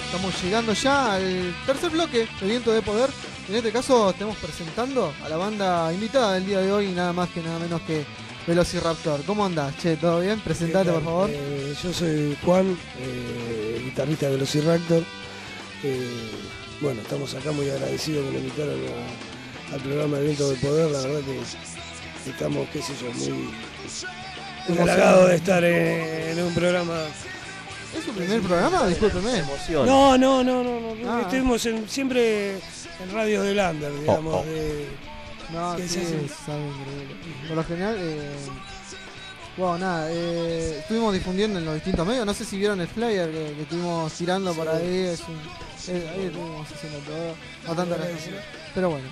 Estamos llegando ya al tercer bloque de Viento de Poder. En este caso estamos presentando a la banda invitada del día de hoy, nada más que nada menos que Velociraptor. ¿Cómo andás? Che, ¿todo bien? Presentate, por favor. Yo soy Juan, guitarrista de Velociraptor. Bueno, estamos acá muy agradecidos que nos invitaron al programa de Viento de Poder. La verdad que estamos, qué sé yo, muy halagados de estar en un programa. ¿Es su primer programa? Discúlpeme. No. Estuvimos siempre en radios de Lander, digamos. No, sí, saben, por lo general, estuvimos difundiendo en los distintos medios. No sé si vieron el flyer que estuvimos tirando por ahí. Ahí estuvimos haciendo todo. No tanto pero bueno.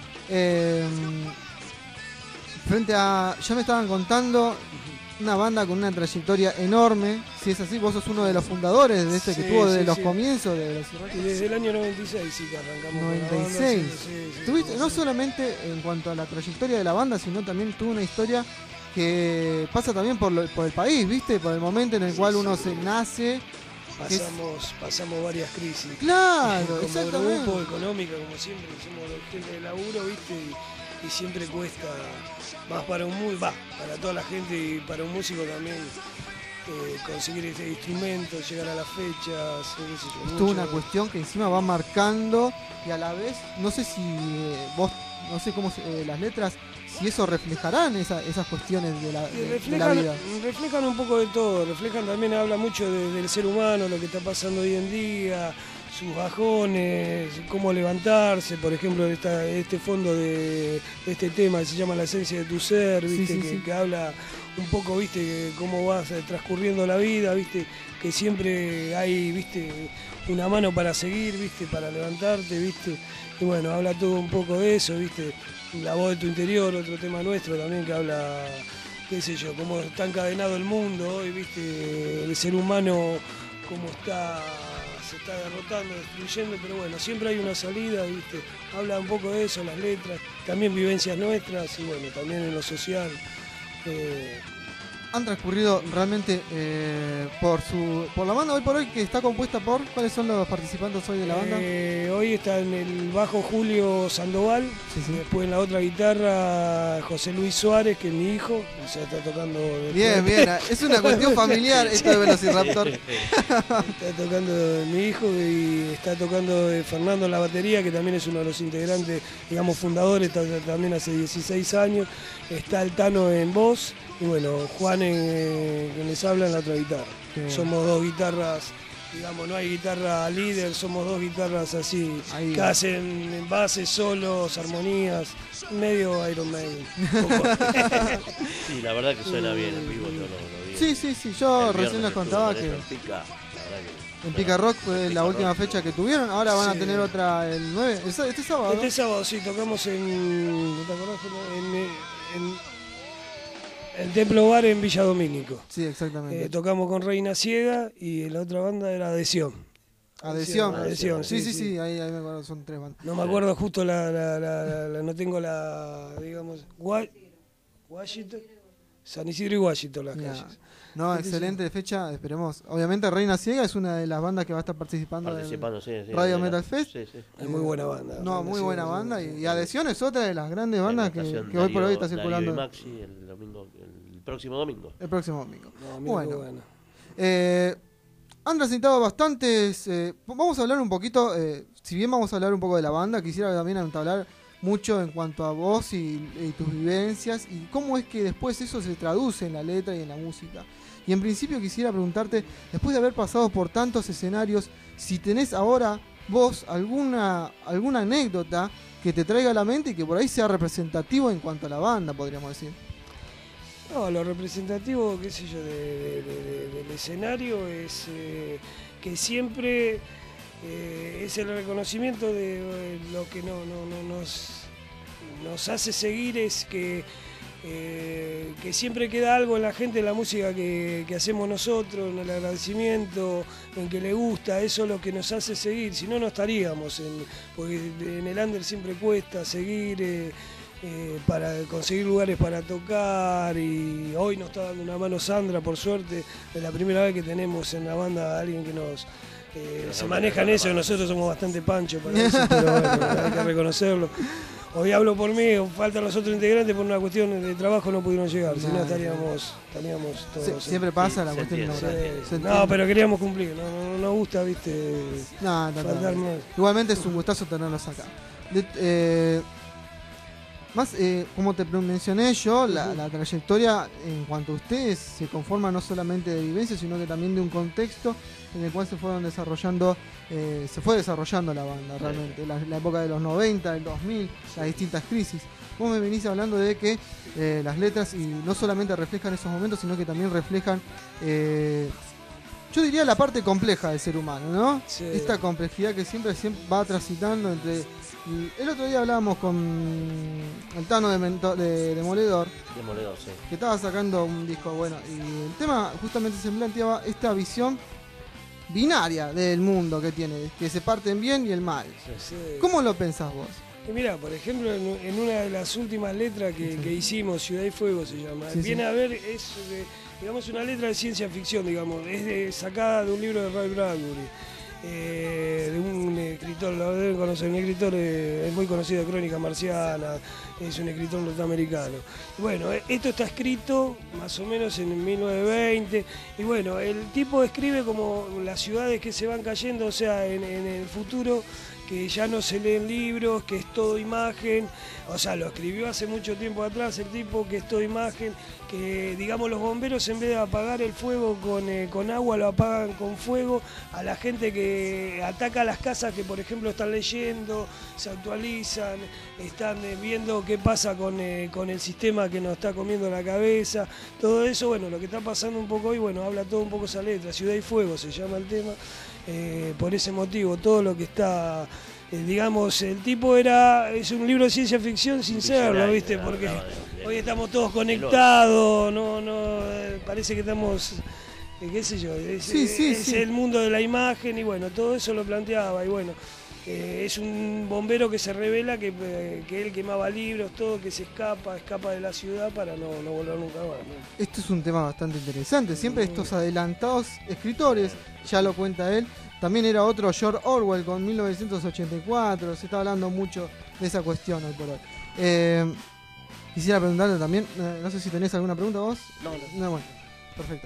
Frente a. Ya me estaban contando. Una banda con una trayectoria enorme. Si es así, vos sos uno de los fundadores de este que tuvo desde los comienzos de los Y desde el año 96 sí que arrancamos. 96. Sí, Tuviste, no solamente en cuanto a la trayectoria de la banda, sino también tuvo una historia que pasa también por el país, ¿viste? Por el momento en el cual uno se nace. Pasamos varias crisis. Claro, como exactamente. Grupo, económica, como siempre, somos gente de laburo, ¿viste? Y siempre cuesta más para para toda la gente y para un músico también conseguir este instrumento, llegar a las fechas, qué sé yo. Es toda una cuestión que encima va marcando y a la vez, no sé si vos, no sé cómo las letras, si eso reflejarán esas cuestiones de la vida. Reflejan un poco de todo, también, habla mucho del ser humano, lo que está pasando hoy en día, sus bajones, cómo levantarse, por ejemplo, este fondo de este tema que se llama La esencia de tu ser, ¿viste? Que habla un poco, ¿viste? Cómo vas transcurriendo la vida, ¿viste? Que siempre hay, ¿viste? Una mano para seguir, ¿viste? Para levantarte, ¿viste? Y bueno, habla todo un poco de eso, ¿viste? La voz de tu interior, otro tema nuestro también que habla, qué sé yo, cómo está encadenado el mundo hoy, ¿viste? El ser humano, cómo se está derrotando, destruyendo, pero bueno, siempre hay una salida, ¿viste? Habla un poco de eso, las letras, también vivencias nuestras y bueno, también en lo social. Han transcurrido realmente por la banda hoy por hoy, que está compuesta por. ¿Cuáles son los participantes hoy de la banda? Hoy está en el bajo Julio Sandoval, después en la otra guitarra José Luis Suárez, que es mi hijo, o sea, está tocando. Bien, es una cuestión familiar esto de Velociraptor. Está tocando mi hijo y está tocando Fernando en la batería, que también es uno de los integrantes, digamos, fundadores, también hace 16 años. Está el Tano en voz y bueno, Juan que les habla en la otra guitarra. Somos dos guitarras, digamos, no hay guitarra líder, somos dos guitarras así, que hacen bases, solos, armonías, medio Iron Maiden. Sí, la verdad que suena bien en vivo, yo lo vi. Sí, yo recién les contaba que en Pica Rock fue la última fecha que tuvieron, ahora van a tener otra el 9, este sábado. Este sábado sí, tocamos en el Templo Bar en Villa Domínico. Sí, exactamente. Tocamos con Reina Ciega y la otra banda era Adhesión. Adhesión, sí, ahí me acuerdo, son 3 bandas. No me acuerdo justo no tengo digamos, Washington, San Isidro y Washington las calles. No, excelente fecha, esperemos. Obviamente Reina Ciega es una de las bandas que va a estar participando en Radio Metal Fest. Sí. Es muy buena banda. No, muy buena banda. Y Adhesión es otra de las grandes bandas que hoy por hoy está circulando. Maxi, el próximo domingo. El próximo domingo. No, bueno. Han recitado bastantes. Vamos a hablar un poquito, si bien vamos a hablar un poco de la banda, quisiera también hablar mucho en cuanto a vos y tus vivencias y cómo es que después eso se traduce en la letra y en la música. Y en principio quisiera preguntarte, después de haber pasado por tantos escenarios, si tenés ahora vos alguna anécdota que te traiga a la mente y que por ahí sea representativo en cuanto a la banda, podríamos decir. No, lo representativo, qué sé yo, del escenario es que siempre es el reconocimiento de lo que nos hace seguir, es que siempre queda algo en la gente, en la música que hacemos nosotros, en el agradecimiento, en que le gusta, eso es lo que nos hace seguir, si no, no estaríamos, porque en el under siempre cuesta seguir, para conseguir lugares para tocar, y hoy nos está dando una mano Sandra, por suerte, es la primera vez que tenemos en la banda a alguien que se manejan eso, y nosotros somos bastante panchos para eso, pero bueno, hay que reconocerlo. Hoy hablo por mí, faltan los otros integrantes por una cuestión de trabajo, no pudieron llegar, si no estaríamos todos. Siempre pasa la cuestión de no, pero queríamos cumplir, no nos gusta, viste. No. Igualmente es un gustazo tenerlos acá. Como te mencioné yo, la trayectoria en cuanto a ustedes se conforma no solamente de vivencias, sino que también de un contexto en el cual se fue desarrollando la banda realmente. La época de los 90, del 2000, las distintas crisis. Vos me venís hablando de que las letras y no solamente reflejan esos momentos, sino que también reflejan, yo diría, la parte compleja del ser humano, ¿no? Sí. Esta complejidad que siempre va transitando entre... El otro día hablábamos con el Tano de Demoledor. Demoledor, sí. Que estaba sacando un disco, bueno, y el tema justamente se planteaba esta visión binaria del mundo que tiene, que se parte en bien y el mal. Sí. ¿Cómo lo pensás vos? Mira, por ejemplo, en una de las últimas letras que hicimos, Ciudad y Fuego se llama, viene a ver, es digamos una letra de ciencia ficción, digamos, es sacada de un libro de Ray Bradbury. De un escritor, lo deben conocer, un escritor es muy conocido de Crónica Marciana, es un escritor norteamericano. Bueno, esto está escrito más o menos en 1920 y bueno, el tipo escribe como las ciudades que se van cayendo, o sea, en el futuro, que ya no se leen libros, que es todo imagen, o sea, lo escribió hace mucho tiempo atrás el tipo, que es todo imagen, que digamos los bomberos en vez de apagar el fuego con agua lo apagan con fuego, a la gente que ataca las casas que por ejemplo están leyendo, se actualizan, están viendo qué pasa con el sistema que nos está comiendo la cabeza, todo eso, bueno, lo que está pasando un poco hoy, bueno, habla todo un poco esa letra, Ciudad y Fuego se llama el tema. Por ese motivo, todo lo que está, digamos, el tipo es un libro de ciencia ficción sin serlo, ¿viste? Porque hoy estamos todos conectados, parece que estamos, qué sé yo, es el mundo de la imagen y bueno, todo eso lo planteaba y bueno, es un bombero que se revela que él quemaba libros, todo, que se escapa de la ciudad para no volver nunca más, ¿no? Esto es un tema bastante interesante, siempre estos adelantados escritores, ya lo cuenta él, también era otro George Orwell con 1984, se está hablando mucho de esa cuestión hoy por hoy. Quisiera preguntarle también, no sé si tenés alguna pregunta vos. No, bueno, perfecto.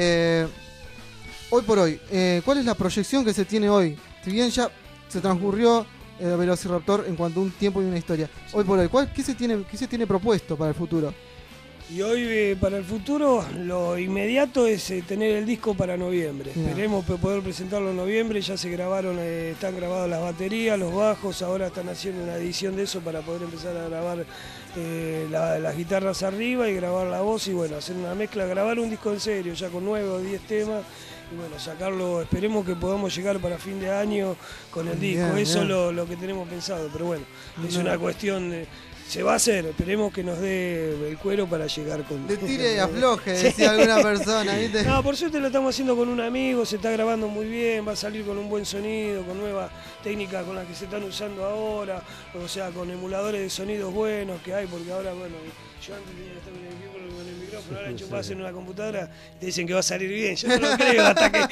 Hoy por hoy, ¿cuál es la proyección que se tiene hoy? Si bien ya se transcurrió Velociraptor en cuanto a un tiempo y una historia. Hoy por hoy, ¿qué se tiene propuesto para el futuro? Y hoy para el futuro lo inmediato es tener el disco para noviembre. Yeah. Esperemos poder presentarlo en noviembre, ya se grabaron, están grabadas las baterías, los bajos, ahora están haciendo una edición de eso para poder empezar a grabar las guitarras arriba y grabar la voz y bueno, hacer una mezcla, grabar un disco en serio, ya con 9 o 10 temas. Y bueno, sacarlo, esperemos que podamos llegar para fin de año con el disco, eso es lo que tenemos pensado, pero bueno, es una cuestión, se va a hacer, esperemos que nos dé el cuero para llegar con... De tire y afloje, decía alguna persona, ¿viste? No, por suerte lo estamos haciendo con un amigo, se está grabando muy bien, va a salir con un buen sonido, con nuevas técnicas con las que se están usando ahora, o sea, con emuladores de sonidos buenos que hay, porque ahora, bueno, yo antes tenía que estar con el micrófono, ahora enchufás en una computadora, te dicen que va a salir bien, yo no lo creo hasta que...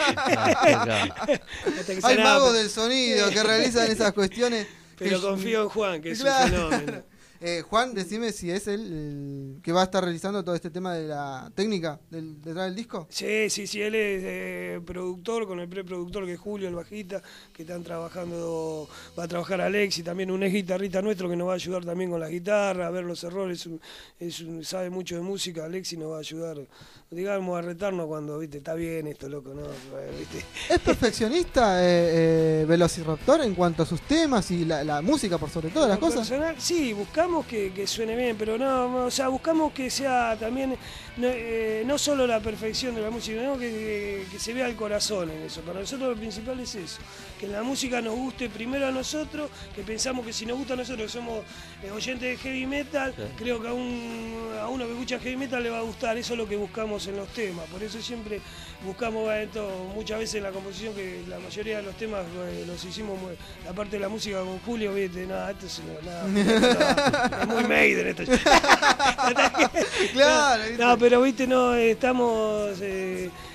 Hay magos del sonido que realizan esas cuestiones. Pero confío en Juan, que es un fenómeno. Juan, decime si es él el que va a estar realizando todo este tema de la técnica detrás del disco. Sí, él es productor, con el preproductor que es Julio, el bajista, que están trabajando, va a trabajar Alex y también un ex guitarrista nuestro que nos va a ayudar también con la guitarra, a ver los errores, sabe mucho de música, Alex, y nos va a ayudar, digamos, a retarnos cuando, viste, está bien esto, loco, ¿no? ¿Viste? ¿Es perfeccionista Velociraptor en cuanto a sus temas y la música por sobre todas las cosas? Personal, sí, buscamos que suene bien, pero no, o sea, buscamos que sea también, no solo la perfección de la música, sino que se vea el corazón en eso. Para nosotros lo principal es eso, que la música nos guste primero a nosotros, que pensamos que si nos gusta a nosotros, que somos oyentes de heavy metal, sí. Creo que a uno que escucha heavy metal le va a gustar, eso es lo que buscamos en los temas, por eso siempre buscamos muchas veces en la composición, que la mayoría de los temas los hicimos, la parte de la música con Julio, viste, nada, esto es muy Maiden esto. Claro, no, pero viste, no, estamos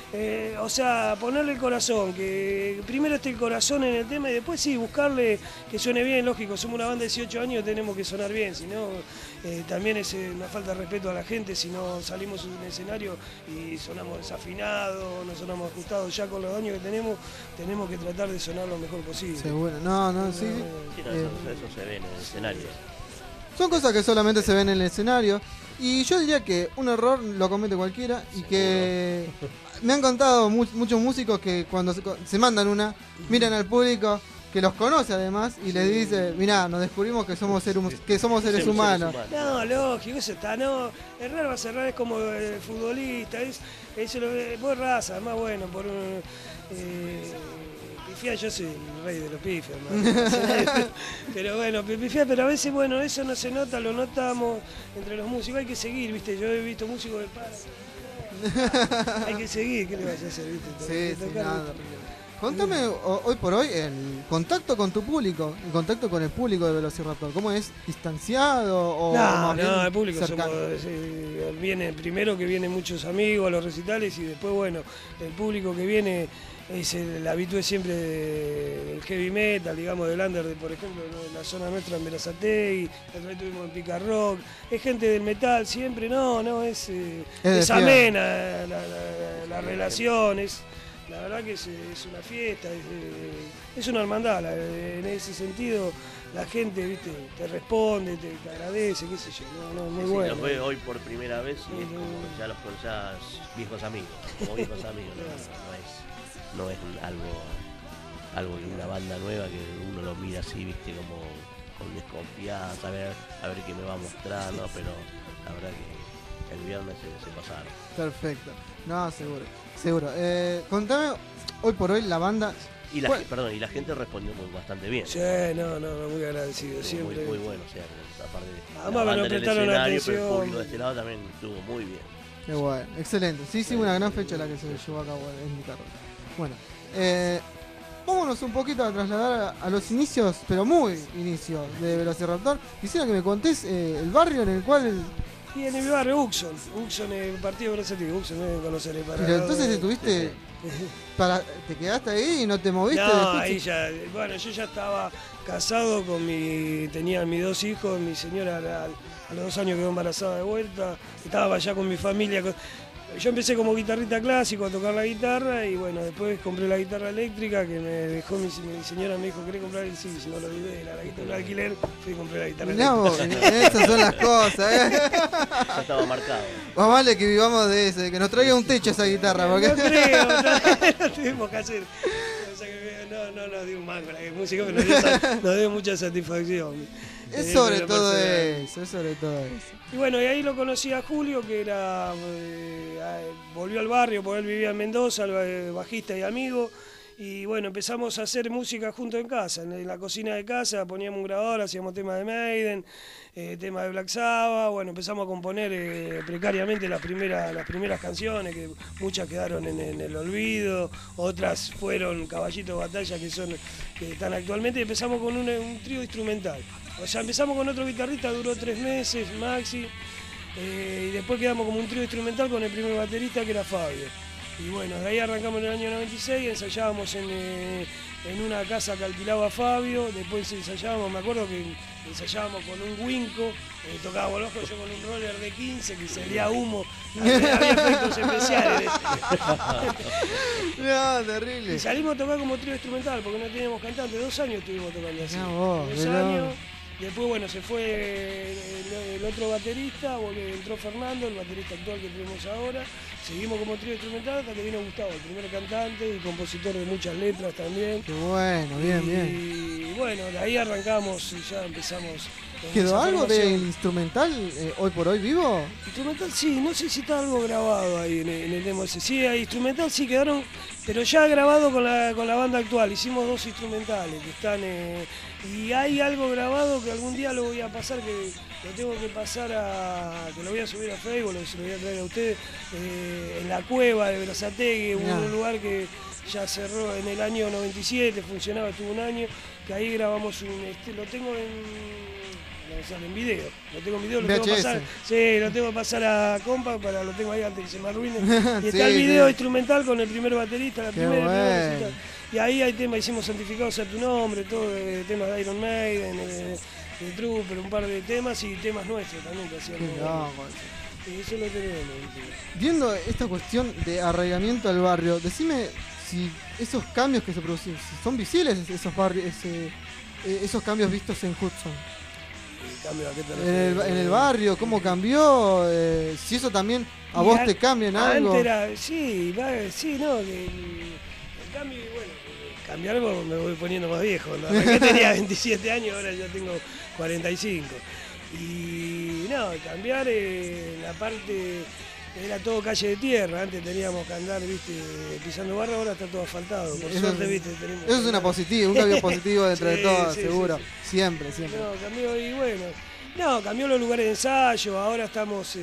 o sea, ponerle el corazón, que primero esté el corazón en el tema y después sí, buscarle que suene bien, lógico, somos una banda de 18 años, tenemos que sonar bien, si no, también es una falta de respeto a la gente, si no salimos en un escenario y sonamos desafinados, no sonamos ajustados, ya con los años que tenemos que tratar de sonar lo mejor posible. Seguro, sí. Sí, no, eso se ve en el escenario. Son cosas que solamente se ven en el escenario. Y yo diría que un error lo comete cualquiera y que me han contado muchos músicos que cuando se mandan una, miran al público que los conoce además y les dice, mirá, nos descubrimos que somos seres humanos. No, lógico, eso está, no, errar va a cerrar, es como el futbolista, vos raza, además bueno, por un... pifiar, yo soy el rey de los pifias, pero bueno, pifiar, pero a veces, bueno, eso no se nota, lo notamos entre los músicos, hay que seguir, viste, yo he visto músicos de para, hay que seguir, ¿qué le vas a hacer, viste? Sí, nada. Contame hoy por hoy el contacto con tu público, el contacto con el público de Velociraptor, ¿cómo es? ¿Distanciado o más bien el público cercano? Viene primero que vienen muchos amigos a los recitales y después, bueno, el público que viene es el habitué siempre del heavy metal, digamos, del under, por ejemplo, en la zona nuestra en Berazategui, otra vez tuvimos en Pica Rock, es gente del metal siempre, es amena la relación, la verdad que es una fiesta, es una hermandad, en ese sentido la gente, viste, te responde, te agradece, qué sé yo, muy bueno. Los veo hoy por primera vez y es como ya los conocías viejos amigos, no es algo de una banda nueva que uno lo mira así, viste, como con desconfianza, a ver qué me va a mostrar, ¿no? Pero la verdad que el viernes se pasaron. Perfecto, no, seguro. Contame, hoy por hoy la banda... Y la gente respondió bastante bien. Sí, muy agradecido, siempre. Muy bueno, o sea, aparte de la banda en el escenario, pero el público de este lado también estuvo muy bien. Qué bueno, excelente. Sí, una gran fecha la que se llevó a cabo en Pica Rock. Bueno, vámonos un poquito a trasladar a los inicios, pero muy inicios de Velociraptor. Quisiera que me contés el barrio en el cual... Y en mi barrio, Uxon, el partido de Berazategui, Uxon, no conoceré para... Pero entonces estuviste... ¿Te quedaste ahí y no te moviste? No, ahí ya, bueno, yo ya estaba casado tenía mis 2 hijos, mi señora a los 2 años quedó embarazada de vuelta, estaba allá con mi familia. Yo empecé como guitarrista clásico a tocar la guitarra y bueno, después compré la guitarra eléctrica que me dejó mi señora, me dijo, ¿querés comprar? Sí, si no lo olvidé, la guitarra de alquiler, fui y compré la guitarra eléctrica. Esas son las cosas, Ya estaba marcado. Más vale que vivamos de eso, de que nos traiga un techo esa guitarra. Porque... No creo, no tuvimos que hacer. O sea que no nos dio un mango la música, pero nos dio mucha satisfacción. Es sobre todo eso. Y bueno, y ahí lo conocí a Julio, que era volvió al barrio, porque él vivía en Mendoza, bajista y amigo. Y bueno, empezamos a hacer música junto en casa, en la cocina de casa, poníamos un grabador, hacíamos temas de Maiden, temas de Black Sabbath, bueno, empezamos a componer precariamente las primeras canciones, que muchas quedaron en el olvido, otras fueron Caballito de Batalla, que están actualmente, y empezamos con un trío instrumental. O sea, empezamos con otro guitarrista, duró 3 meses, Maxi, y después quedamos como un trío instrumental con el primer baterista, que era Fabio. Y bueno, de ahí arrancamos en el año 96, ensayábamos en una casa que alquilaba Fabio, después ensayábamos, me acuerdo que ensayábamos con un Winco, tocábamos los ojos, yo con un roller de 15 que salía humo, había efectos especiales. No, terrible. Y salimos a tocar como trío instrumental porque no teníamos cantante, 2 años estuvimos tocando así. 2 años. Después, bueno, se fue el otro baterista, entró Fernando, el baterista actual que tenemos ahora. Seguimos como trío instrumental hasta que vino Gustavo, el primer cantante y compositor de muchas letras también. Qué bueno, bien. Y bueno, de ahí arrancamos y ya empezamos. ¿Quedó algo de instrumental hoy por hoy vivo? Instrumental sí, no sé si está algo grabado ahí en el demo ese. Sí, hay instrumental sí quedaron, pero ya grabado con la banda actual. Hicimos 2 instrumentales que están... y hay algo grabado que algún día lo voy a pasar, que lo tengo que pasar que lo voy a subir a Facebook, se lo voy a traer a ustedes, en la cueva de Berazategui, un lugar que ya cerró en el año 97, funcionaba, estuvo un año, que ahí grabamos lo tengo no sale en video. Lo tengo en video, lo VHS. tengo que pasar. Sí, lo tengo que pasar a compa, lo tengo ahí antes que se me arruine. Y Sí, está el video sí. instrumental con el primer baterista, la Qué primera bueno. recita. Y ahí hay temas, hicimos santificados a tu nombre, todo temas de Iron Maiden, de Trooper, un par de temas y temas nuestros también que hacíamos. Qué loco. Y eso lo tenemos. ¿viste? Viendo esta cuestión de arraigamiento al barrio, decime si esos cambios que se producen, si son visibles esos barrios, esos cambios vistos en Hudson. El cambio, ¿a qué te En el barrio, ¿cómo cambió? Si eso también a Y vos te cambia en algo. Antes era, sí, no, el cambio, bueno, cambiar algo me voy poniendo más viejo. ¿No? Que tenía 27 años, ahora ya tengo 45. Y no, cambiar la parte, era todo calle de tierra, antes teníamos que andar, viste, pisando barro, ahora está todo asfaltado. Por Eso suerte, es- viste, tenemos Eso es una positiva, un cambio positivo dentro de Sí, todo, sí, seguro. sí, Siempre, siempre. No, cambió y bueno. No, cambió los lugares de ensayo, ahora estamos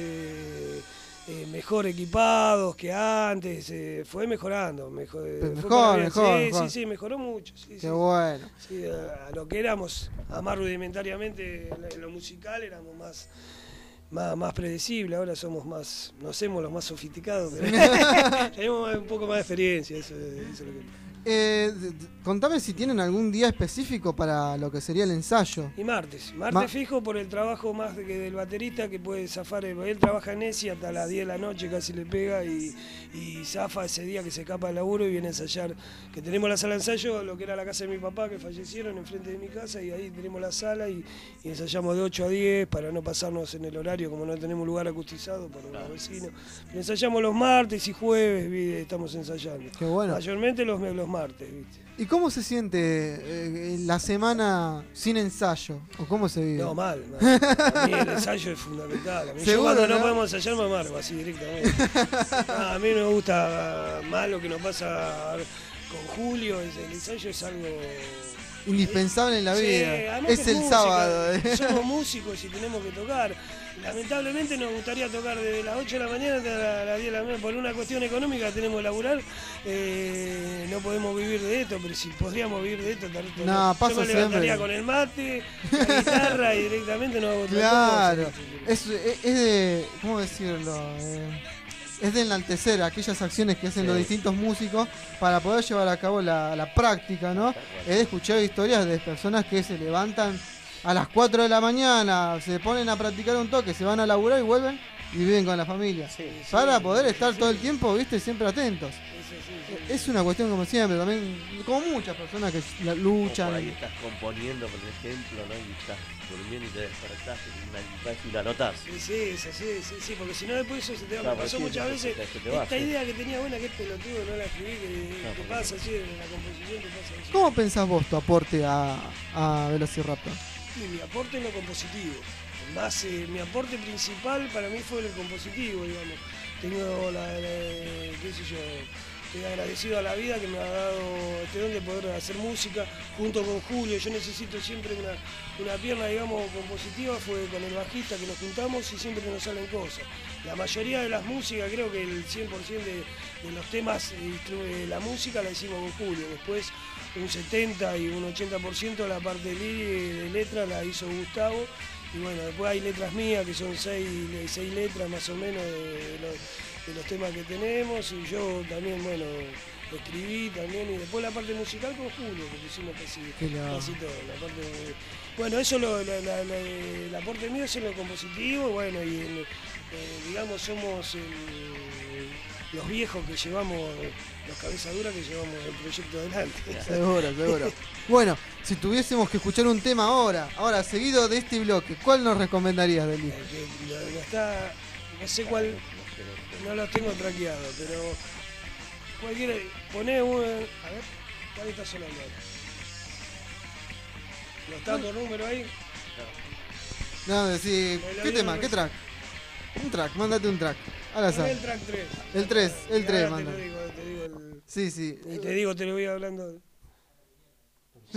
mejor equipados que antes, fue mejorando. Mejor, Sí, mejoró mucho. Sí, Qué sí. bueno. Sí, a lo que éramos, a más rudimentariamente en lo musical, éramos más predecibles, ahora somos más, no somos los más sofisticados, pero tenemos un poco más de experiencia, eso es lo que... Contame si tienen algún día específico para lo que sería el ensayo. Y martes Ma- fijo por el trabajo más que del baterista que puede zafar, él trabaja en ESI hasta las 10 de la noche, casi le pega y zafa ese día que se escapa del laburo y viene a ensayar, que tenemos la sala de ensayo, lo que era la casa de mi papá que fallecieron enfrente de mi casa y ahí tenemos la sala y ensayamos de 8 a 10 para no pasarnos en el horario como no tenemos lugar acustizado por los vecinos. Pero ensayamos los martes y jueves, estamos ensayando. Qué bueno. Mayormente los martes, ¿viste? ¿Y cómo se siente la semana sin ensayo? ¿O cómo se vive? No, mal. A mí el ensayo es fundamental. A mí, yo Seguro, cuando no ¿no? podemos ensayar me amargo, así directamente. A mí me gusta más lo que nos pasa con Julio. El ensayo es algo... Indispensable en la Sí, vida. además Es que el música, sábado. Somos músicos y tenemos que tocar. Lamentablemente nos gustaría tocar desde las 8 de la mañana hasta las 10 de la mañana. Por una cuestión económica tenemos que laburar. No podemos vivir de esto, pero si podríamos vivir de esto, No, pasa yo me levantaría siempre. con el mate, la guitarra y directamente no hago otra Claro. cosa. Es de. ¿Cómo decirlo? Es de enaltecer aquellas acciones que hacen los distintos músicos para poder llevar a cabo la práctica, ¿no? He escuchado historias de personas que se levantan a las 4 de la mañana, se ponen a practicar un toque, se van a laburar y vuelven y viven con la familia. Para poder estar todo el tiempo, viste, siempre atentos. Es una cuestión como siempre, también, como muchas personas que O luchan. por ahí estás componiendo, por ejemplo, ¿no? Y estás durmiendo y te despertás y la notás. Sí, porque si no después eso se te va. Claro, Me pasó sí, muchas se veces te va, esta sí. idea que tenía buena, que es pelotudo, no la escribí, Claro, que pasa así en la composición, que pasa eso. ¿Cómo pensás vos tu aporte a Velociraptor? Y mi aporte en lo compositivo. Más, mi aporte principal para mí fue el compositivo, digamos. Tengo qué sé yo, estoy agradecido a la vida que me ha dado este don de poder hacer música junto con Julio. Yo necesito siempre una pierna, digamos, compositiva, fue con el bajista que nos juntamos y siempre nos salen cosas. La mayoría de las músicas, creo que el 100% de los temas de la música la hicimos con Julio. Después un 70 y un 80% la parte de letra la hizo Gustavo. Y bueno, después hay letras mías que son 6 letras más o menos de los temas que tenemos. Y yo también, bueno, escribí también. Y después la parte musical con Julio, que pusimos casi todo. Bueno, eso el aporte mío es en lo compositivo. Bueno, y digamos, somos los viejos que llevamos, los cabezas duras que llevamos el proyecto adelante. Seguro. Bueno, si tuviésemos que escuchar un tema ahora seguido de este bloque, ¿cuál nos recomendarías del disco? No sé cuál, no los tengo traqueados, pero cualquiera, poné uno, a ver, ¿cuál está sonando ahora? ¿No está por número ahí? No, decir, ¿qué tema? ¿Qué track? Un track, mándate un track. Al azar. Poné el track 3. El 3, Ahora manda. te digo el... Sí. Y te lo voy hablando. Sí.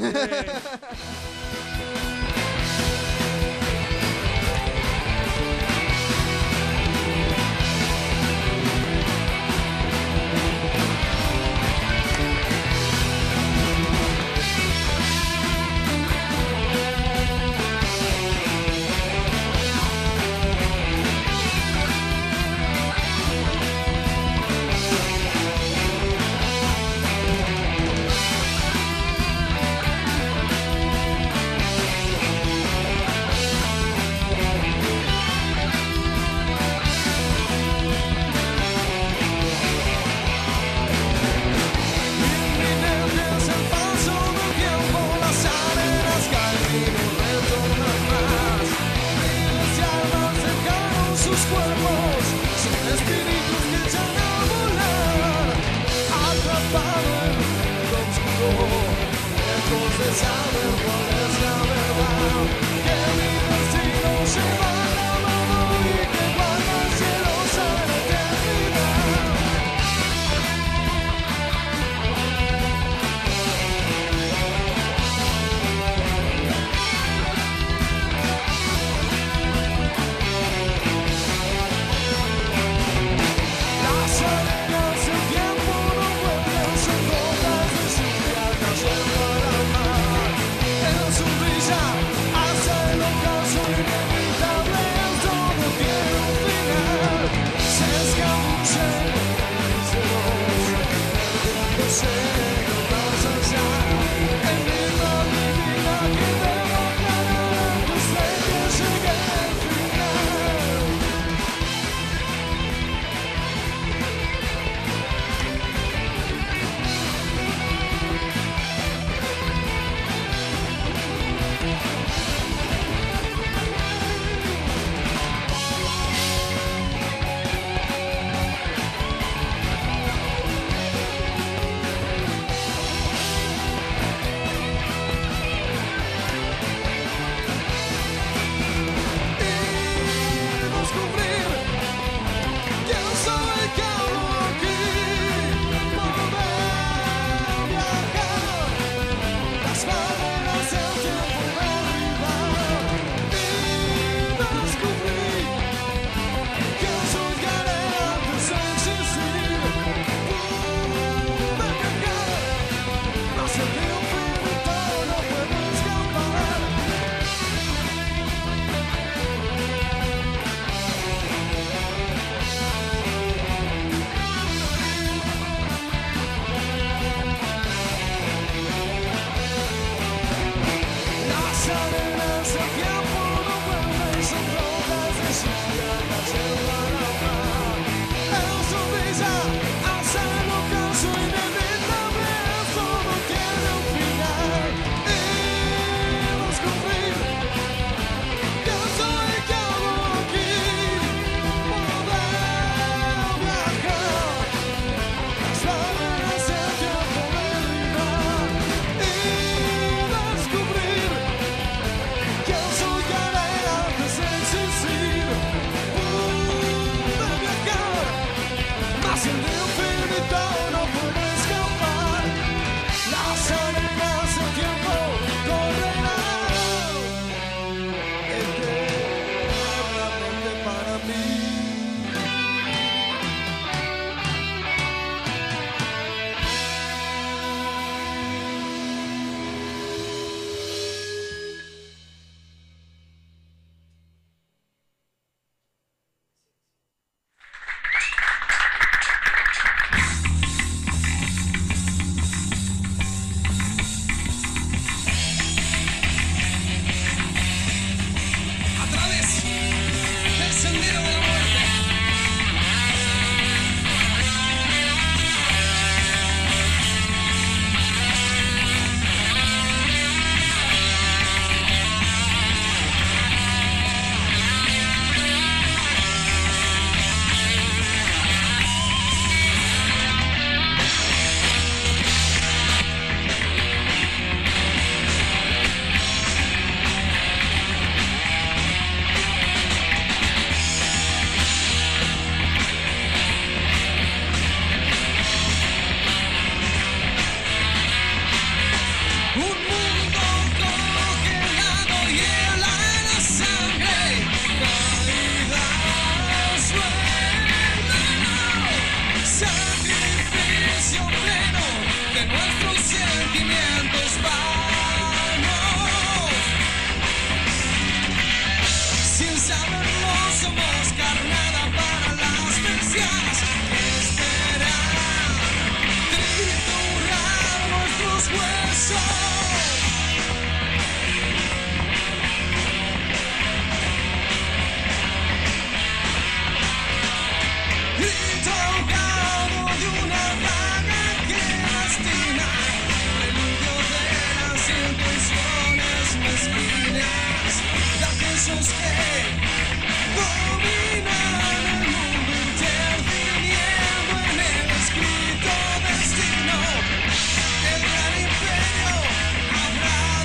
El gran imperio habrá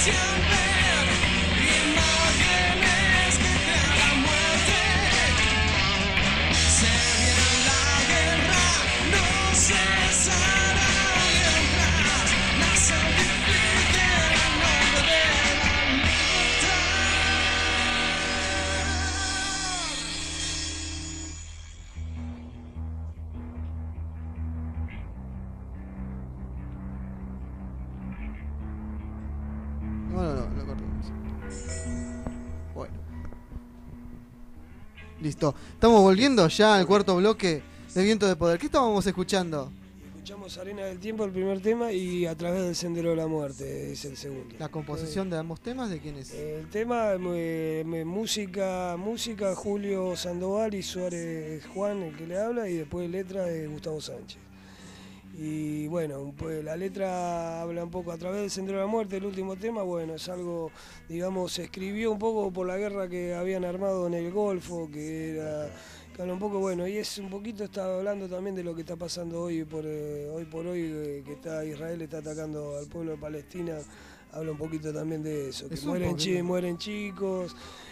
Listo. Estamos volviendo ya al cuarto bloque de Viento de Poder. ¿Qué estábamos escuchando? Escuchamos Arena del Tiempo, el primer tema, y A Través del Sendero de la Muerte es el segundo. ¿La composición de ambos temas de quién es? El tema, música Julio Sandoval y Suárez Juan, el que le habla, y después letra de Gustavo Sánchez. Y bueno, pues la letra habla un poco A Través del Sendero de la Muerte, el último tema, bueno, es algo, digamos, se escribió un poco por la guerra que habían armado en el Golfo, que habla un poco, bueno, y es un poquito, está hablando también de lo que está pasando hoy por hoy, que Israel está atacando al pueblo de Palestina, habla un poquito también de eso, que mueren chicos,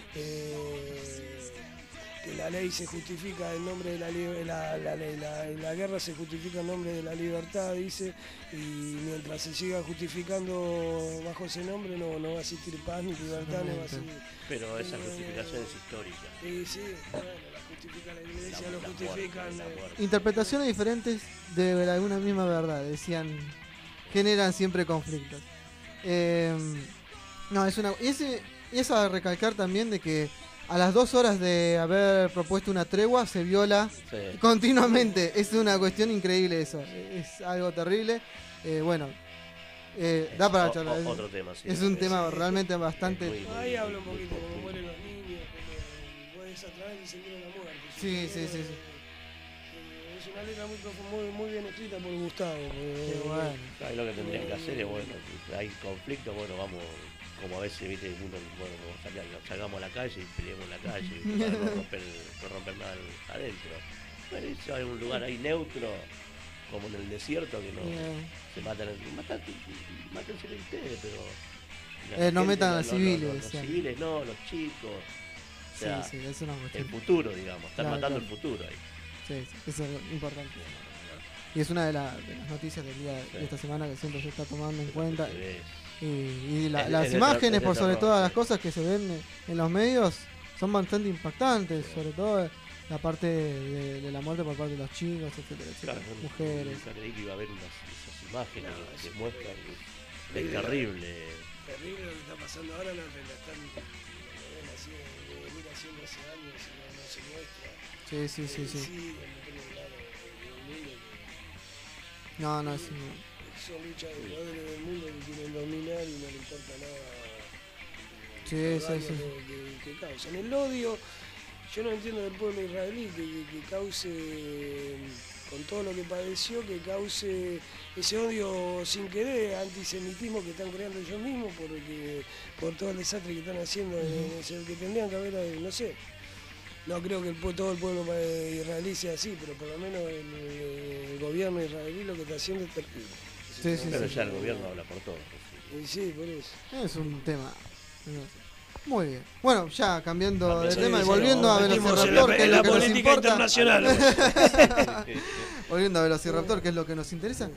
que la ley se justifica en nombre de la guerra se justifica en nombre de la libertad, dice, y mientras se siga justificando bajo ese nombre no va a existir paz ni libertad, no va a existir. Pero esa justificación es histórica. Sí, bueno, la justifica la iglesia, lo justifican. Interpretaciones diferentes de una misma verdad, decían, generan siempre conflictos. No, es a recalcar también de que a las 2 horas de haber propuesto una tregua se viola continuamente. Es una cuestión increíble eso. Es algo terrible. Da para charlar. Otro tema, sí. Es un tema realmente bastante... Ahí habla un poquito, como mueren los niños, como puedes a través del sendero de la muerte. Sí. Es una letra muy bien escrita por Gustavo. Qué bueno. Ahí lo que tendrían que hacer es, bueno, hay conflicto, bueno, vamos... Como a veces, viste, uno, bueno, salgamos a la calle y peleemos en la calle, no romper nada adentro. Pero eso hay un lugar ahí neutro, como en el desierto, que no se mátense ustedes, pero... no metan a civiles. Los civiles no, los chicos. O sea, sí, es una cuestión. El futuro, digamos, están matando el futuro ahí. Sí, eso es importante. Y es una de las noticias del día de esta semana que siempre se está tomando en cuenta. Y las imágenes, por sobre todas las cosas que se ven en los medios, son bastante impactantes, sobre todo la parte de la muerte por parte de los chicos, etcétera, claro, mujeres. Nunca creí que iba a haber esas imágenes que muestran, es terrible. Terrible lo que está pasando ahora, la están haciendo hace años y no se muestra. Sí. No, es... Son luchas de poderes del mundo que quieren dominar y no le importa nada. Que causan. El odio, yo no entiendo del pueblo israelí que cause, con todo lo que padeció, que cause ese odio sin querer, antisemitismo que están creando ellos mismos por todo el desastre que están haciendo, que tendrían que haber, no sé. No creo que todo el pueblo israelí sea así, pero por lo menos el gobierno israelí lo que está haciendo es terrible. Pero ya el gobierno habla por todo. Sí, por eso. Es un tema. Muy bien. Bueno, ya cambiando de tema y volviendo a Velociraptor, que es lo que nos importa. Internacional. Volviendo a Velociraptor, que es lo que nos interesa.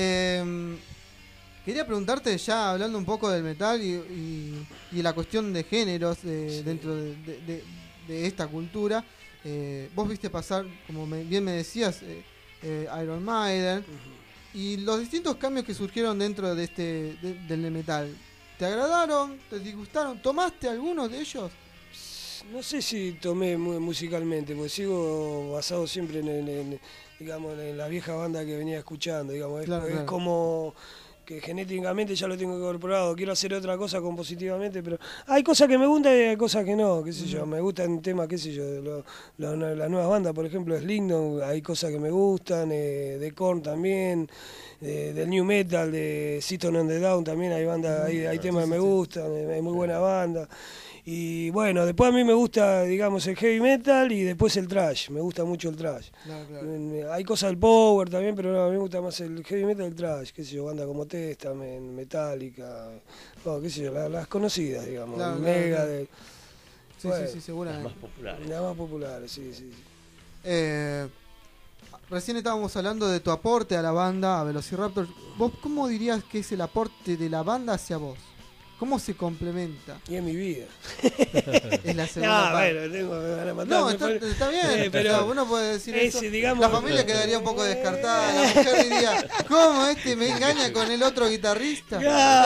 Quería preguntarte, ya hablando un poco del metal y la cuestión de géneros dentro de esta cultura, vos viste pasar, como bien me decías, Iron Maiden, y los distintos cambios que surgieron dentro de del metal. ¿Te agradaron? ¿Te disgustaron? ¿Tomaste algunos de ellos? No sé si tomé musicalmente, porque sigo basado siempre en la vieja banda que venía escuchando, digamos. Claro. Como que genéticamente ya lo tengo incorporado, quiero hacer otra cosa compositivamente, pero hay cosas que me gustan y hay cosas que no, qué sé yo, me gustan temas, qué sé yo, las nuevas bandas, por ejemplo, Slipknot, hay cosas que me gustan, de Korn también, del New Metal, de System of a Down también hay bandas, hay temas que me gustan, hay muy buena banda. Y bueno, después a mí me gusta, digamos, el heavy metal y después el thrash, me gusta mucho el thrash. Claro. Hay cosas del power también, pero no, a mí me gusta más el heavy metal y el thrash, qué sé yo, banda como Testament, Metallica, qué sé yo, las conocidas, digamos, Claro, Megadeth. Sí, Bueno, sí, sí, seguramente. Las más populares. Las más populares, sí, sí. Recién estábamos hablando de tu aporte a la banda, a Velociraptor. ¿Vos cómo dirías que es el aporte de la banda hacia vos? ¿Cómo se complementa? Y en mi vida. Es la segunda parte. Bueno, me van a matar. No, está bien, pero uno puede decir eso. Digamos, la familia quedaría un poco descartada. La mujer diría, ¿cómo me engaña con el otro guitarrista?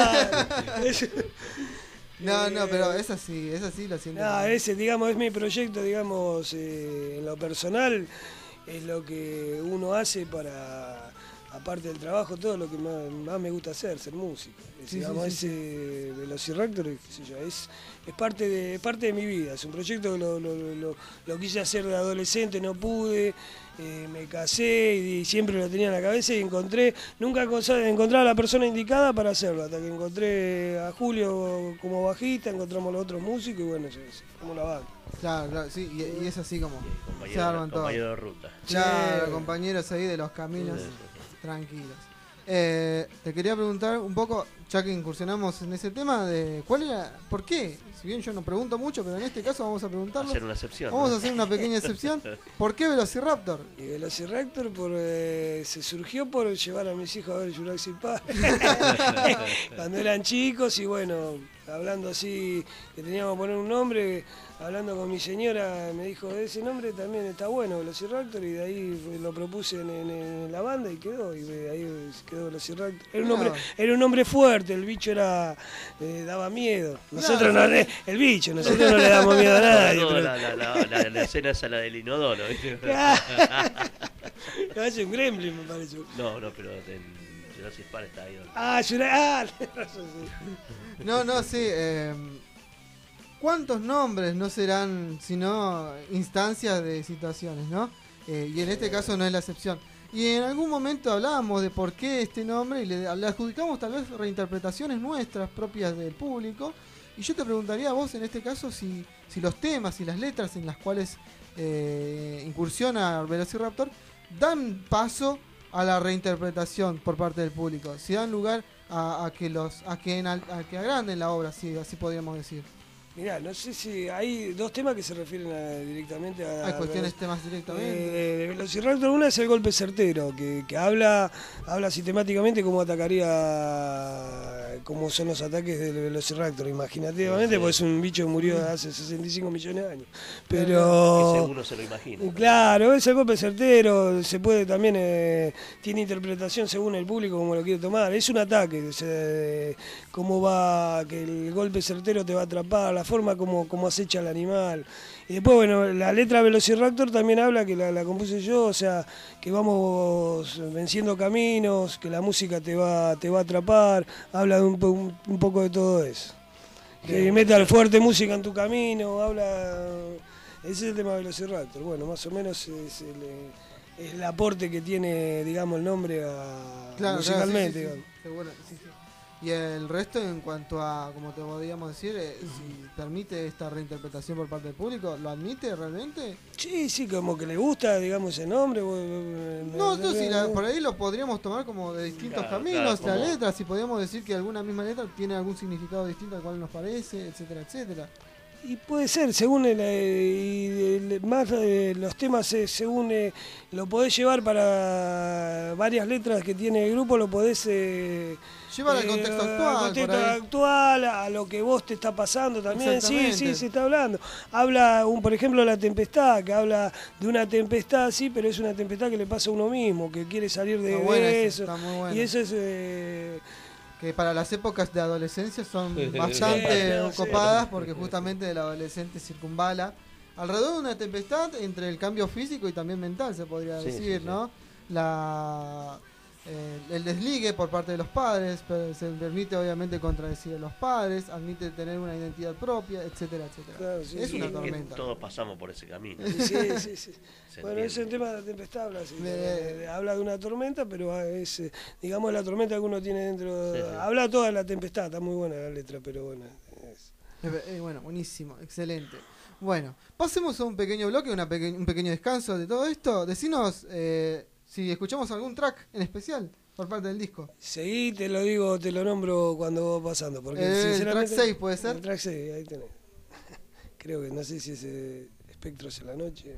No, pero es así, lo siento. No, ese, digamos, es mi proyecto, digamos, en lo personal, es lo que uno hace para, aparte del trabajo, todo lo que más me gusta hacer, ser músico. Sí, digamos, sí, ese Velociraptor, qué sé yo, es parte de mi vida, es un proyecto que lo quise hacer de adolescente, no pude. Me casé y siempre lo tenía en la cabeza y nunca encontraba a la persona indicada para hacerlo, hasta que encontré a Julio como bajista, encontramos los otros músicos y bueno, se formó la banda. Claro, sí, y es así como se arman todos. Compañero de ruta. Claro, compañeros ahí de los caminos, tranquilos. Te quería preguntar un poco, ya que incursionamos en ese tema, de ¿por qué? Si bien yo no pregunto mucho, pero en este caso vamos a preguntarlo. Hacer una excepción. Vamos a hacer una pequeña excepción. ¿Por qué Velociraptor? Y Velociraptor se surgió por llevar a mis hijos a ver Jurassic Park cuando eran chicos y bueno, hablando así, que teníamos que poner un nombre, hablando con mi señora, me dijo, ese nombre también está bueno, Velociraptor, y de ahí lo propuse en la banda y quedó, y de ahí quedó Velociraptor. Era un nombre fuerte, el bicho daba miedo. Nosotros nosotros no le damos miedo a nadie. La escena esa, la del inodoro, ¿viste? No, es un gremlin, me parece. No, pero en Jurassic Park está ahí. Sí. ¿Cuántos nombres no serán sino instancias de situaciones, no? Y en este caso no es la excepción. Y en algún momento hablábamos de por qué este nombre y le adjudicamos tal vez reinterpretaciones nuestras propias del público. Y yo te preguntaría a vos en este caso si los temas y las letras en las cuales incursiona Velociraptor dan paso a la reinterpretación por parte del público, si dan lugar a que agranden la obra, así podríamos decir. Mirá, no sé si hay dos temas que se refieren directamente a... Hay cuestiones temas directamente. De Velociraptor, una es el golpe certero, que habla sistemáticamente cómo atacaría, cómo son los ataques del Velociraptor, imaginativamente, porque es un bicho que murió hace 65 millones de años. Pero... Que seguro se lo imagina. Claro, es el golpe certero, se puede también, tiene interpretación según el público como lo quiere tomar. Es un ataque, cómo va, que el golpe certero te va a atrapar, la forma como acecha al animal. Y después, bueno, la letra Velociraptor también habla, que la compuse yo, o sea, que vamos venciendo caminos, que la música te va a atrapar, habla de un poco de todo eso. Que meta al fuerte música en tu camino, ese es el tema de Velociraptor. Bueno, más o menos es el aporte que tiene, digamos, el nombre musicalmente. Claro, sí. Bueno, sí. Y el resto, en cuanto a, como te podríamos decir, si permite esta reinterpretación por parte del público, ¿lo admite realmente? Sí, como que le gusta, digamos, ese nombre. Por ahí lo podríamos tomar como de distintos caminos, la letra, si podríamos decir que alguna misma letra tiene algún significado distinto al cual nos parece, etcétera, etcétera. Y puede ser, según los temas, según lo podés llevar para varias letras que tiene el grupo, lo podés llevar al contexto actual. Al contexto actual, a lo que vos te está pasando también. Sí, se está hablando. Habla, por ejemplo, La Tempestad, que habla de una tempestad, sí, pero es una tempestad que le pasa a uno mismo, que quiere salir de eso. Está muy bueno. Y eso es... que para las épocas de adolescencia son bastante copadas, porque justamente el adolescente circunvala alrededor de una tempestad entre el cambio físico y también mental, se podría decir, ¿no? El desligue por parte de los padres, pero se permite obviamente contradecir a los padres, admite tener una identidad propia, etcétera, etcétera. Claro, es una tormenta. Todos pasamos por ese camino. Sí. Bueno, ese tema de la tempestad habla de una tormenta, pero es, digamos, la tormenta que uno tiene dentro. Habla toda la tempestad, está muy buena la letra, pero bueno. Bueno, buenísimo, excelente. Bueno, pasemos a un pequeño bloque, un pequeño descanso de todo esto. Decinos si escuchamos algún track en especial. por parte del disco. Seguí, te lo digo, te lo nombro cuando va pasando. Porque El sinceramente, track 6 puede ser. El track 6, ahí tenés. Creo que no sé si es Espectros en la noche.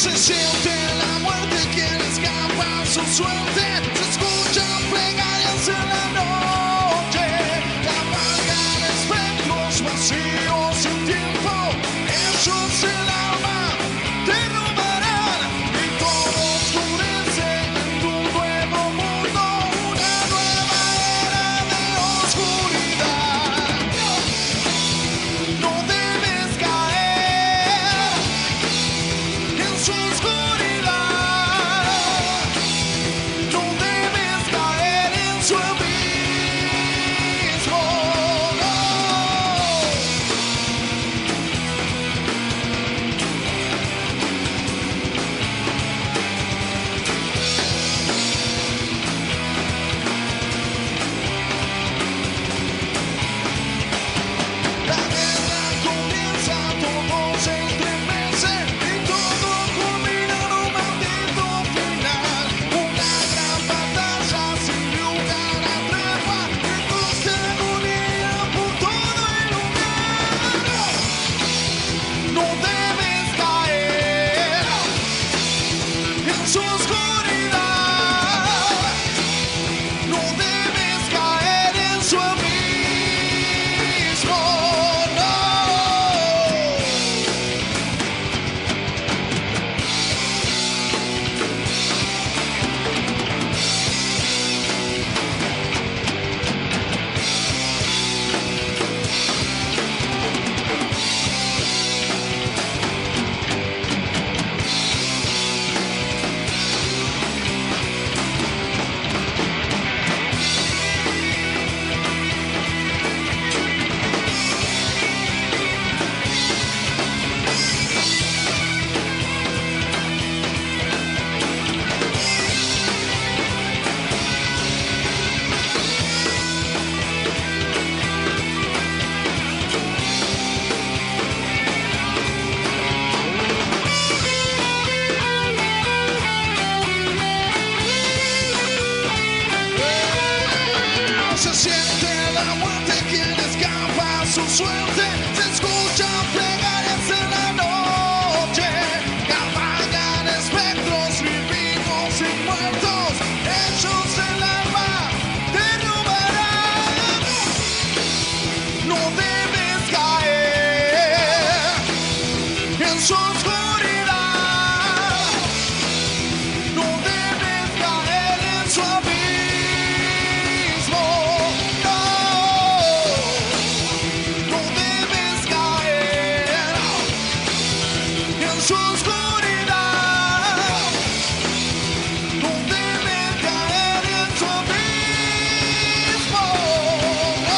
Se siente la muerte, quien escapa su suerte. Se escuchan plegarias en la noche. Cabalgan espectros vacíos sin tiempo. Ellos el alma te robarán y todo oscurece en tu nuevo mundo. Una nueva era de oscuridad. No debes caer en su oscuridad. No debes caer en su abismo. La guerra comienza, todo se estremece y todo culmina en un maldito final. Una gran batalla sin lugar a tregua, gritos de agonía por todo el lugar. No debes caer en su oscuridad. No debes caer en su abismo. No. Se siente la muerte, quien escapa su suerte. Se escuchan plegarias en la noche. Cabalgan espectros vivos y muertos. Ellos el alma te robarán. No debes caer en su oscuridad. No debes caer en su abismo. No. No debes caer en su oscuridad. No debes caer en su abismo. No.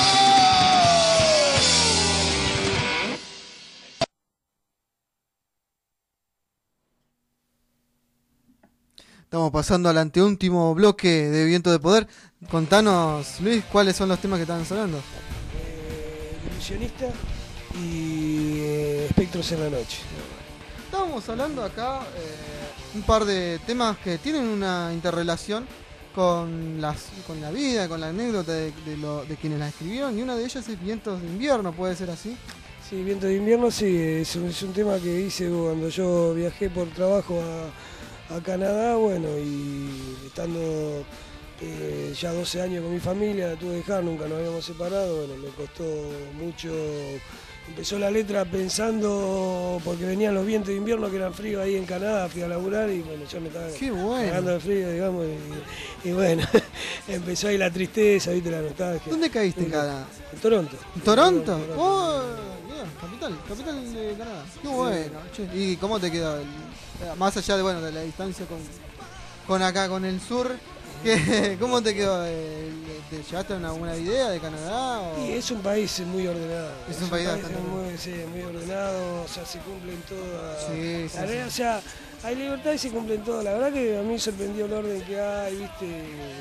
Estamos pasando al anteúltimo bloque de Viento de Poder. Contanos, Luis, cuáles son los temas que están sonando. Ilusionista y Espectros en la noche. Estábamos hablando acá un par de temas que tienen una interrelación con la vida, con la anécdota de quienes la escribieron, y una de ellas es Vientos de Invierno, ¿puede ser así? Sí, Viento de Invierno, sí, es un tema que hice cuando yo viajé por trabajo a Canadá, bueno, y estando ya 12 años con mi familia, la tuve que dejar, nunca nos habíamos separado, bueno, me costó mucho. Empezó la letra pensando, porque venían los vientos de invierno que eran fríos ahí en Canadá, fui a laburar y bueno, yo me estaba Qué bueno. cagando de frío, digamos, y bueno, empezó ahí la tristeza, viste, la nostalgia. ¿Dónde caíste en Canadá? En Toronto. ¿En Toronto? Oh, bien, capital de Canadá. Qué bueno. Che. ¿Y cómo te quedó? Más allá de la distancia con acá, con el sur, ¿cómo te quedó? ¿Te llevaste una buena idea de Canadá? O? Y es un país muy ordenado. Es un país bastante muy ordenado, o sea, se cumplen todas. Sí, sí, sí. O sea, hay libertad y se cumplen todas. La verdad que a mí me sorprendió el orden que hay, viste.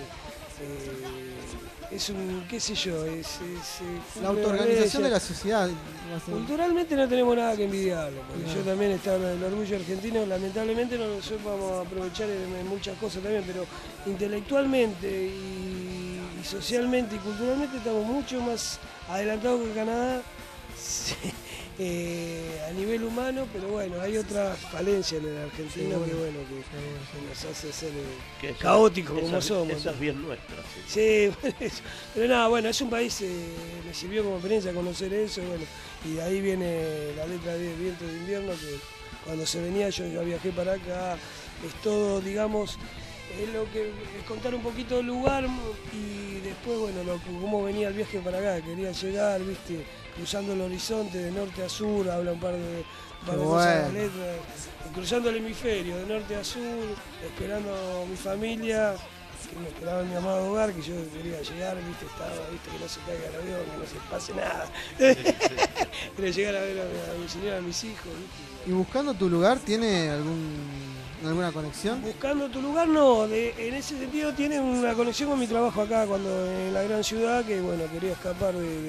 Es un, qué sé yo, la autoorganización de la sociedad. Culturalmente no tenemos nada que envidiarle, porque yo también estaba en el orgullo argentino, lamentablemente no lo sepamos aprovechar en muchas cosas también, pero intelectualmente y socialmente y culturalmente estamos mucho más adelantados que Canadá. a nivel humano, pero bueno, hay otras falencias en el argentino que bueno, que nos hace ser Que eso- caóticos eso como es- somos. Eso es bien nuestro. Sí. Sí, bueno, pero nada, bueno, es un país, me sirvió como experiencia conocer eso, y bueno, y de ahí viene la letra de Viento de Invierno, que cuando se venía yo viajé para acá, es todo, digamos, es lo que es contar un poquito del lugar y después, bueno, cómo venía el viaje para acá, quería llegar, viste, cruzando el horizonte de norte a sur, habla un par de cosas de la letra, cruzando el hemisferio de norte a sur, esperando a mi familia, que me esperaba en mi amado hogar, que yo quería llegar, viste, que no se caiga el avión, que no se pase nada. Quería llegar a ver a mi señora, a mis hijos, viste. ¿Y buscando tu lugar tiene alguna conexión? Buscando tu lugar, no, en ese sentido tiene una conexión con mi trabajo acá, cuando en la gran ciudad, que bueno, quería escapar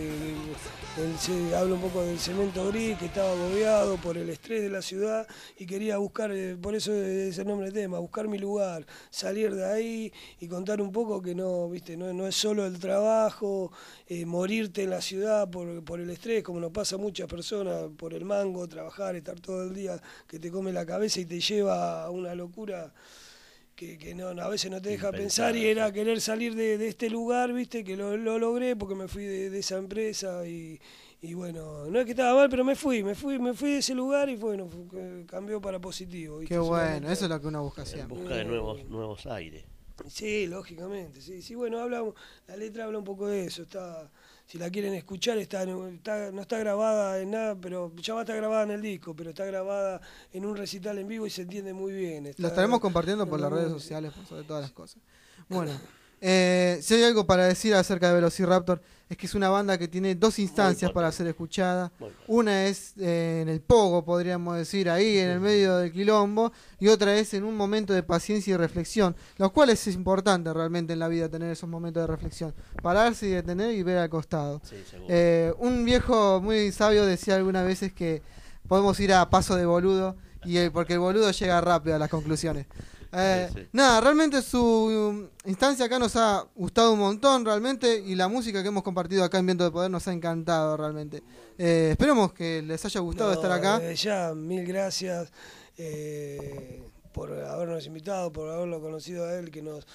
hablo un poco del cemento gris, que estaba agobiado por el estrés de la ciudad y quería buscar, por eso es el nombre del tema, buscar mi lugar, salir de ahí y contar un poco que no, viste, no es solo el trabajo, morirte en la ciudad por el estrés, como nos pasa a muchas personas, por el mango, trabajar, estar todo el día que te come la cabeza y te lleva a una locura que no, a veces no te deja pensar, y era querer salir de este lugar, viste, que lo logré porque me fui de esa empresa y bueno, no es que estaba mal, pero me fui de ese lugar y bueno, cambió para positivo. ¿Viste? Qué bueno, eso es lo que uno busca En siempre. busca de nuevos aires. Sí, lógicamente, sí, bueno, la letra habla un poco de eso, si la quieren escuchar, no está grabada en nada, pero ya va a estar grabada en el disco, pero está grabada en un recital en vivo y se entiende muy bien. Lo estaremos compartiendo por las redes sociales, por sobre todas las cosas. Bueno, si hay algo para decir acerca de Velociraptor, es que es una banda que tiene dos instancias para ser escuchada. Una es en el pogo, podríamos decir, ahí en el medio del quilombo, y otra es en un momento de paciencia y reflexión, lo cual es importante realmente en la vida, tener esos momentos de reflexión, pararse y detener y ver al costado. Sí, seguro. Un viejo muy sabio decía algunas veces que podemos ir a paso de boludo, porque el boludo llega rápido a las conclusiones. Sí. Nada, realmente su instancia acá nos ha gustado un montón realmente, y la música que hemos compartido acá en Viento de Poder nos ha encantado realmente. Esperemos que les haya gustado estar acá. Ya, mil gracias por habernos invitado, por haberlo conocido a él, que nos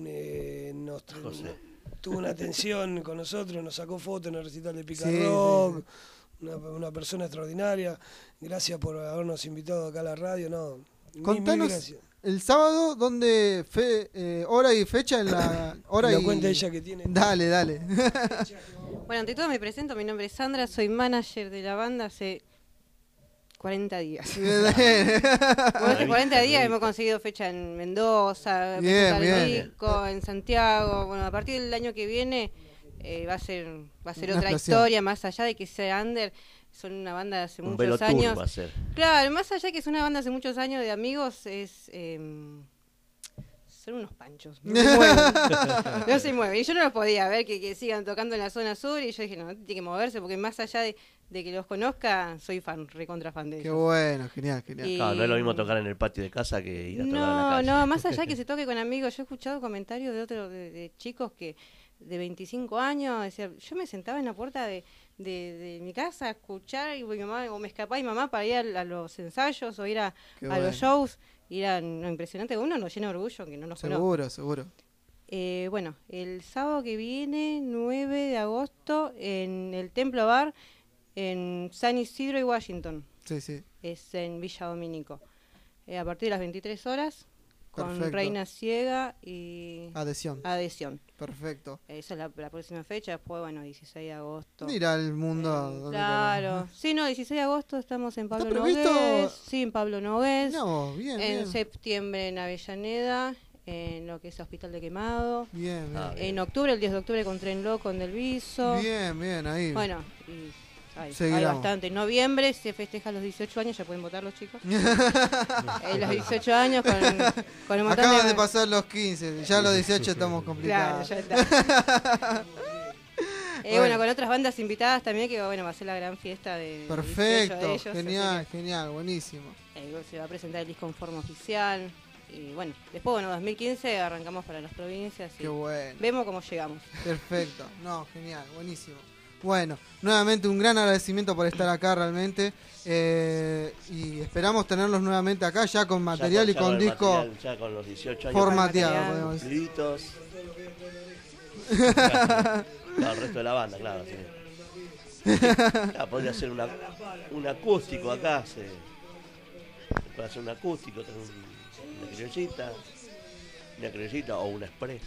tuvo una atención con nosotros, nos sacó fotos en el recital de Pica Rock. Una persona extraordinaria. Gracias por habernos invitado acá a la radio. Contanos mil gracias. el sábado, ¿dónde hora y fecha? En la hora Lo cuenta ella que tiene. Dale. Bueno, ante todo me presento, mi nombre es Sandra, soy manager de la banda hace 40 días. Bueno, hace 40 días hemos conseguido fecha en Mendoza, presentar el disco, en Santiago. Bueno, a partir del año que viene va a ser otra historia, más allá de que sea under. Son una banda de hace muchos años. Va a ser. Claro, más allá de que es una banda hace muchos años de amigos, son unos panchos. No se mueven. No se mueven. Y yo no los podía ver que sigan tocando en la zona sur, y yo dije, no, tiene que moverse, porque más allá de que los conozca, soy recontra fan de ellos. Qué bueno, genial. Claro, no es lo mismo tocar en el patio de casa que ir a tocar en la calle. No, más allá que se toque con amigos. Yo he escuchado comentarios de chicos que de 25 años, decía, yo me sentaba en la puerta de mi casa a escuchar, y mi mamá, o me escapaba mi mamá para ir a los ensayos o ir a los shows, y era impresionante. Uno nos llena de orgullo que no nos conozca. Seguro. Bueno, el sábado que viene, 9 de agosto, en el Templo Bar, en San Isidro y Washington. Sí. Es en Villa Domínico. A partir de las 23 horas, con Perfecto. Reina Ciega y Adhesión. Perfecto. Esa es la próxima fecha. Después, bueno, 16 de agosto. Mira el mundo. Claro. Sí, 16 de agosto estamos en Pablo previsto? Nogués. Sí, en Pablo Nogués. No, bien. En septiembre en Avellaneda, en lo que es Hospital de Quemado. Bien. En octubre, el 10 de octubre, con Tren Loco en Del Viso. Bien, ahí. Bueno, hay bastante. En noviembre se festeja los 18 años, ya pueden votar los chicos. Los 18 años con un montón Acaban de pasar los 15, ya los 18 estamos complicados. Claro, ya está. Bueno, con otras bandas invitadas también, que bueno, va a ser la gran fiesta de Perfecto, de ellos, genial, buenísimo. Se va a presentar el disco en forma oficial. Y bueno, después, bueno, 2015 arrancamos para las provincias. Qué bueno. Vemos cómo llegamos. Perfecto, genial, buenísimo. Bueno, nuevamente un gran agradecimiento por estar acá realmente. Y esperamos tenerlos nuevamente acá ya con material y con disco material, ya con los 18 años formateado, podemos decir. cumpliditos. No, el resto de la banda, claro, sí. Ya, podría ser un acústico acá, se puede hacer un acústico, tener una criollita o una express.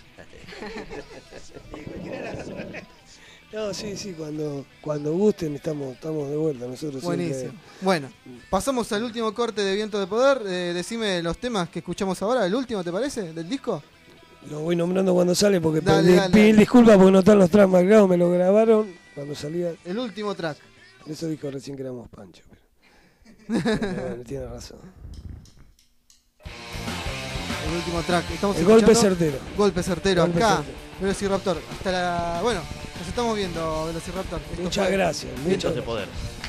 No, sí, cuando gusten estamos de vuelta nosotros. Buenísimo. Siempre. Bueno, pasamos al último corte de Viento de Poder. Decime los temas que escuchamos ahora, el último, ¿te parece? ¿Del disco? Lo voy nombrando cuando sale porque Dale. pedí disculpas porque no están los tracks marcados, me lo grabaron cuando salía. El último track. Eso dijo recién que éramos Pancho. Pero tiene razón. El último track. Estamos El golpe escuchando certero. Golpe certero Golpe acá. certero. Velociraptor. Bueno, nos estamos viendo, Velociraptor. Esto Muchas fue gracias. Vientos de poder.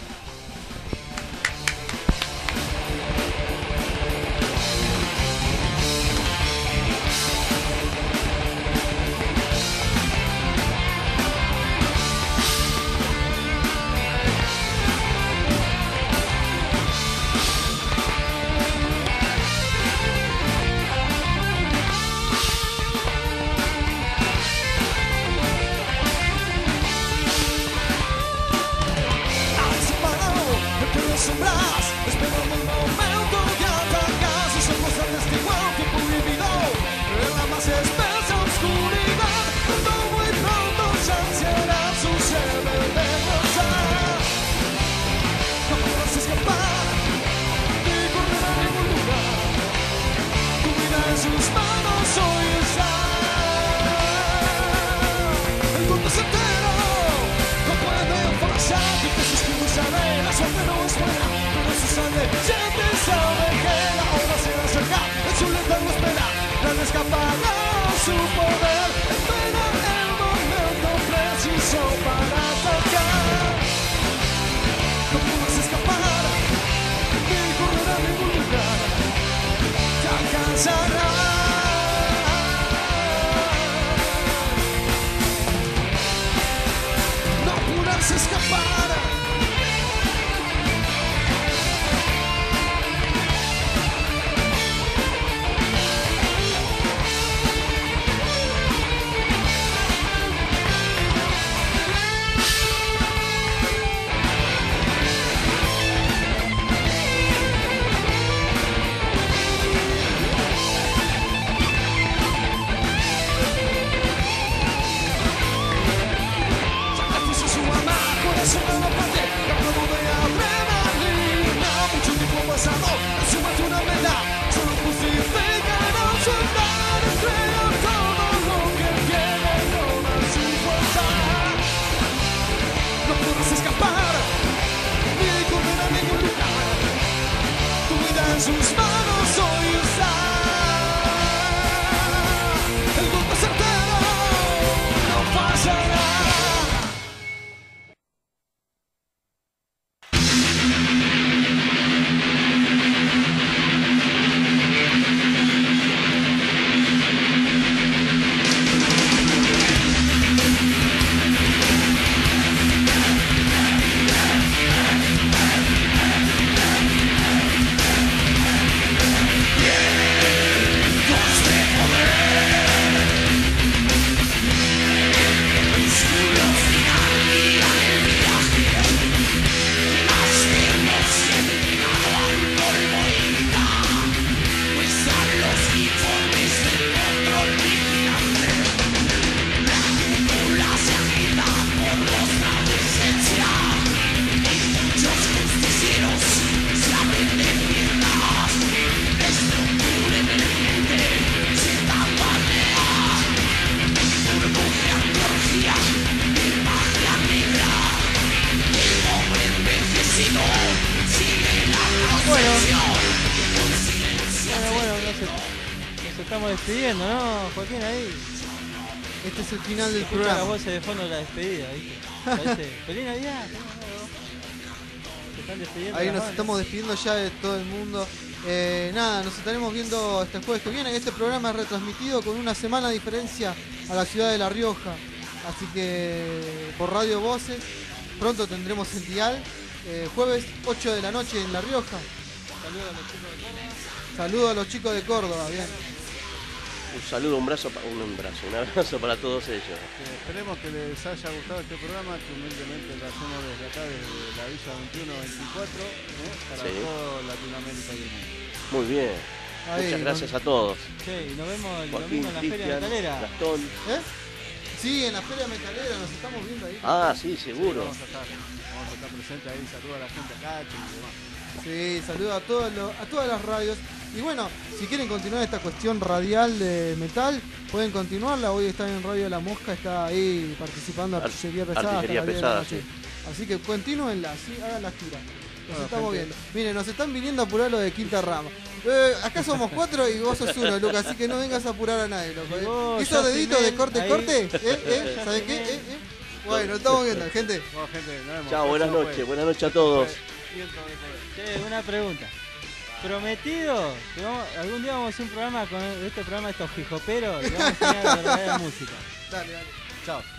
Estamos despidiendo, ¿no, Joaquín? Ahí. Este es el final del Escucha programa. las voces de fondo de la despedida, ¿viste? Parece, ¡feliz Navidad! Se están despidiendo. Ahí las nos bandas. estamos despidiendo ya de todo el mundo. Nada, nos estaremos viendo este jueves que viene. Este programa es retransmitido con una semana de diferencia a la ciudad de La Rioja. Así que por Radio Voces, pronto tendremos el dial. Jueves 8 de la noche en La Rioja. Saludos a los chicos de Córdoba, bien. Un saludo, un abrazo para todos ellos. Esperemos que les haya gustado este programa, que humildemente lo hacemos desde acá, desde la Villa 2124, para todo Latinoamérica y el mundo. Muy bien. Ahí, muchas gracias a todos. Che, y nos vemos el Joaquín, domingo en la Feria Cristian, Metalera. Gastón. Sí, en la Feria Metalera nos estamos viendo ahí. Sí, seguro. Vamos a estar presentes ahí, saludos a la gente acá, y demás. Sí, saludos a todas las radios. Y bueno, si quieren continuar esta cuestión radial de metal, pueden continuarla. Hoy está en Radio La Mosca, está ahí participando Artillería Pesada. Artillería hasta las 10 de la Pesada, noche. sí. Así que continúenla, ¿sí? Hagan las tiras. Nos estamos gente. viendo. Miren, nos están viniendo a apurar lo de Quinta Rama. Acá somos 4 y vos sos 1, Lucas, así que no vengas a apurar a nadie, loco. ¿Esos deditos de corte? ¿Sabes qué? Bueno, estamos viendo, gente. Bueno, gente, nos vemos. Chao, buenas noches. Buenas noches a todos. Che, una pregunta. Prometido que algún día vamos a hacer un programa con este programa de estos hijoperos y vamos a enseñar la verdadera música. Dale. Chao.